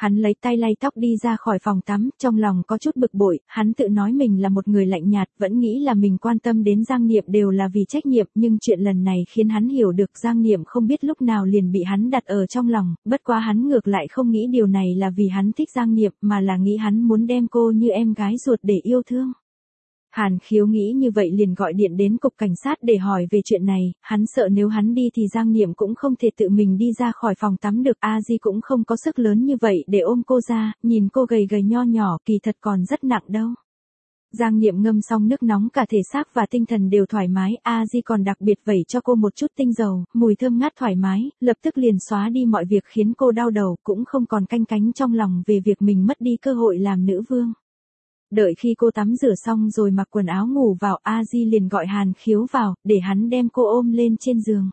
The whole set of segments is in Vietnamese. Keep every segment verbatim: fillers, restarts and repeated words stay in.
Hắn lấy tay lay tóc đi ra khỏi phòng tắm, trong lòng có chút bực bội, hắn tự nói mình là một người lạnh nhạt, vẫn nghĩ là mình quan tâm đến Giang Niệm đều là vì trách nhiệm, nhưng chuyện lần này khiến hắn hiểu được Giang Niệm không biết lúc nào liền bị hắn đặt ở trong lòng, bất quá hắn ngược lại không nghĩ điều này là vì hắn thích Giang Niệm, mà là nghĩ hắn muốn đem cô như em gái ruột để yêu thương. Hàn Khiếu nghĩ như vậy liền gọi điện đến cục cảnh sát để hỏi về chuyện này, hắn sợ nếu hắn đi thì Giang Niệm cũng không thể tự mình đi ra khỏi phòng tắm được, A Di cũng không có sức lớn như vậy để ôm cô ra, nhìn cô gầy gầy nho nhỏ kỳ thật còn rất nặng đâu. Giang Niệm ngâm xong nước nóng cả thể xác và tinh thần đều thoải mái, A Di còn đặc biệt vẩy cho cô một chút tinh dầu, mùi thơm ngát thoải mái, lập tức liền xóa đi mọi việc khiến cô đau đầu, cũng không còn canh cánh trong lòng về việc mình mất đi cơ hội làm nữ vương. Đợi khi cô tắm rửa xong rồi mặc quần áo ngủ vào, A Di liền gọi Hàn Khiếu vào, để hắn đem cô ôm lên trên giường.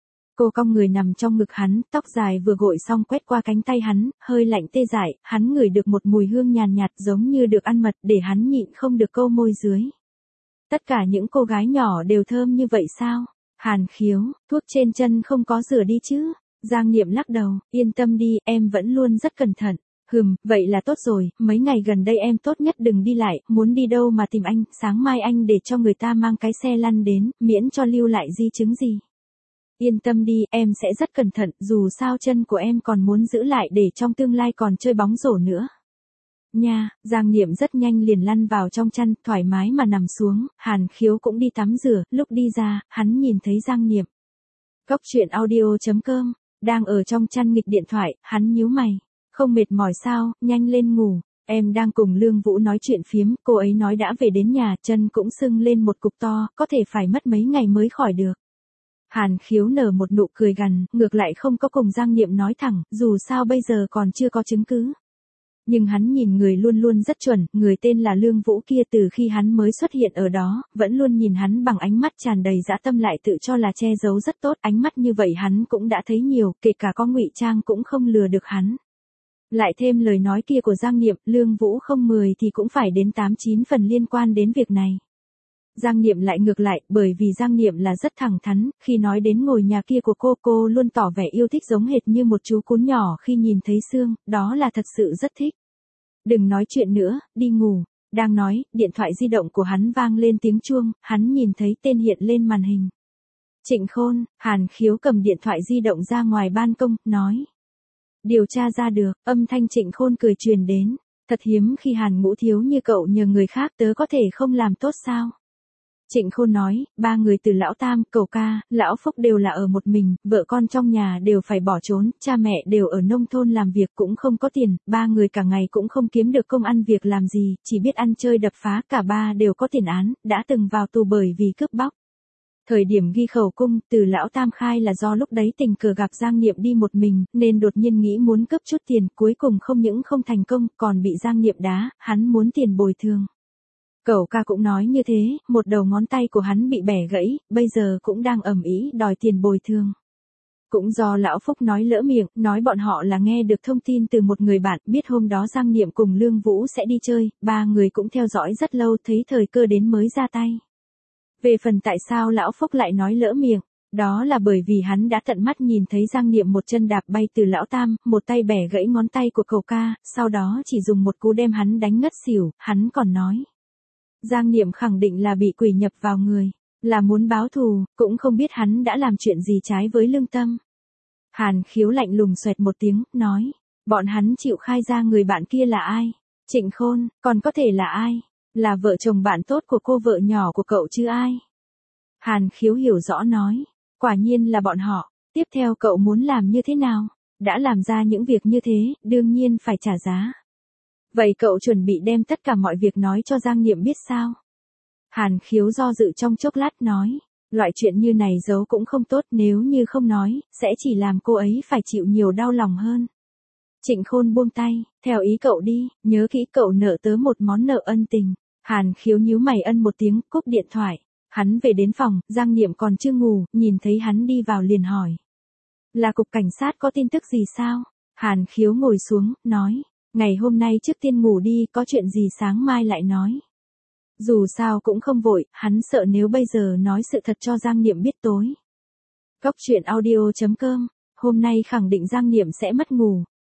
Cô cong người nằm trong ngực hắn, tóc dài vừa gội xong quét qua cánh tay hắn, hơi lạnh tê dại, hắn ngửi được một mùi hương nhàn nhạt, nhạt giống như được ăn mật, để hắn nhịn không được câu môi dưới. Tất cả những cô gái nhỏ đều thơm như vậy sao? Hàn Khiếu, thuốc trên chân không có rửa đi chứ? Giang Niệm lắc đầu, yên tâm đi, em vẫn luôn rất cẩn thận. Hừm, vậy là tốt rồi, mấy ngày gần đây em tốt nhất đừng đi lại, muốn đi đâu mà tìm anh, sáng mai anh để cho người ta mang cái xe lăn đến, miễn cho lưu lại di chứng gì. Yên tâm đi, em sẽ rất cẩn thận, dù sao chân của em còn muốn giữ lại để trong tương lai còn chơi bóng rổ nữa. Nha, Giang Niệm rất nhanh liền lăn vào trong chăn, thoải mái mà nằm xuống, Hàn Khiếu cũng đi tắm rửa, lúc đi ra, hắn nhìn thấy Giang Niệm. Cốc truyện audio chấm com, đang ở trong chăn nghịch điện thoại, hắn nhíu mày. Không mệt mỏi sao, nhanh lên ngủ. Em đang cùng Lương Vũ nói chuyện phiếm, cô ấy nói đã về đến nhà, chân cũng sưng lên một cục to, có thể phải mất mấy ngày mới khỏi được. Hàn Khiếu nở một nụ cười gằn, ngược lại không có cùng Giang Niệm nói thẳng, dù sao bây giờ còn chưa có chứng cứ. Nhưng hắn nhìn người luôn luôn rất chuẩn, người tên là Lương Vũ kia từ khi hắn mới xuất hiện ở đó, vẫn luôn nhìn hắn bằng ánh mắt tràn đầy dã tâm lại tự cho là che giấu rất tốt, ánh mắt như vậy hắn cũng đã thấy nhiều, kể cả có ngụy trang cũng không lừa được hắn. Lại thêm lời nói kia của Giang Niệm, Lương Vũ không mười thì cũng phải đến tám chín phần liên quan đến việc này. Giang Niệm lại ngược lại, bởi vì Giang Niệm là rất thẳng thắn, khi nói đến ngôi nhà kia của cô, cô luôn tỏ vẻ yêu thích giống hệt như một chú cún nhỏ khi nhìn thấy xương, đó là thật sự rất thích. Đừng nói chuyện nữa, đi ngủ. Đang nói, điện thoại di động của hắn vang lên tiếng chuông, hắn nhìn thấy tên hiện lên màn hình. Trịnh Khôn, Hàn Khiếu cầm điện thoại di động ra ngoài ban công, nói. Điều tra ra được, âm thanh Trịnh Khôn cười truyền đến. Thật hiếm khi Hàn Ngũ Thiếu như cậu nhờ người khác tớ có thể không làm tốt sao? Trịnh Khôn nói, ba người từ lão Tam, cậu ca, lão Phúc đều là ở một mình, vợ con trong nhà đều phải bỏ trốn, cha mẹ đều ở nông thôn làm việc cũng không có tiền, ba người cả ngày cũng không kiếm được công ăn việc làm gì, chỉ biết ăn chơi đập phá, cả ba đều có tiền án, đã từng vào tù bởi vì cướp bóc. Thời điểm ghi khẩu cung, từ lão Tam khai là do lúc đấy tình cờ gặp Giang Niệm đi một mình, nên đột nhiên nghĩ muốn cướp chút tiền, cuối cùng không những không thành công, còn bị Giang Niệm đá, hắn muốn tiền bồi thường. Cậu ca cũng nói như thế, một đầu ngón tay của hắn bị bẻ gãy, bây giờ cũng đang ầm ĩ đòi tiền bồi thường. Cũng do lão Phúc nói lỡ miệng, nói bọn họ là nghe được thông tin từ một người bạn, biết hôm đó Giang Niệm cùng Lương Vũ sẽ đi chơi, ba người cũng theo dõi rất lâu, thấy thời cơ đến mới ra tay. Về phần tại sao lão Phúc lại nói lỡ miệng, đó là bởi vì hắn đã tận mắt nhìn thấy Giang Niệm một chân đạp bay từ lão Tam, một tay bẻ gãy ngón tay của cậu ca, sau đó chỉ dùng một cú đem hắn đánh ngất xỉu, hắn còn nói. Giang Niệm khẳng định là bị quỷ nhập vào người, là muốn báo thù, cũng không biết hắn đã làm chuyện gì trái với lương tâm. Hàn Khiếu lạnh lùng xoẹt một tiếng, nói, bọn hắn chịu khai ra người bạn kia là ai? Trịnh Khôn, còn có thể là ai? Là vợ chồng bạn tốt của cô vợ nhỏ của cậu chứ ai? Hàn Khiếu hiểu rõ nói, quả nhiên là bọn họ, tiếp theo cậu muốn làm như thế nào? Đã làm ra những việc như thế, đương nhiên phải trả giá. Vậy cậu chuẩn bị đem tất cả mọi việc nói cho Giang Niệm biết sao? Hàn Khiếu do dự trong chốc lát nói, loại chuyện như này giấu cũng không tốt, nếu như không nói, sẽ chỉ làm cô ấy phải chịu nhiều đau lòng hơn. Trịnh Khôn buông tay, theo ý cậu đi, nhớ kỹ cậu nợ tớ một món nợ ân tình. Hàn Khiếu nhíu mày ân một tiếng, cúp điện thoại. Hắn về đến phòng, Giang Niệm còn chưa ngủ, nhìn thấy hắn đi vào liền hỏi. Là cục cảnh sát có tin tức gì sao? Hàn Khiếu ngồi xuống, nói. Ngày hôm nay trước tiên ngủ đi, có chuyện gì sáng mai lại nói. Dù sao cũng không vội, hắn sợ nếu bây giờ nói sự thật cho Giang Niệm biết tối. Cốc truyện audio chấm com, hôm nay khẳng định Giang Niệm sẽ mất ngủ.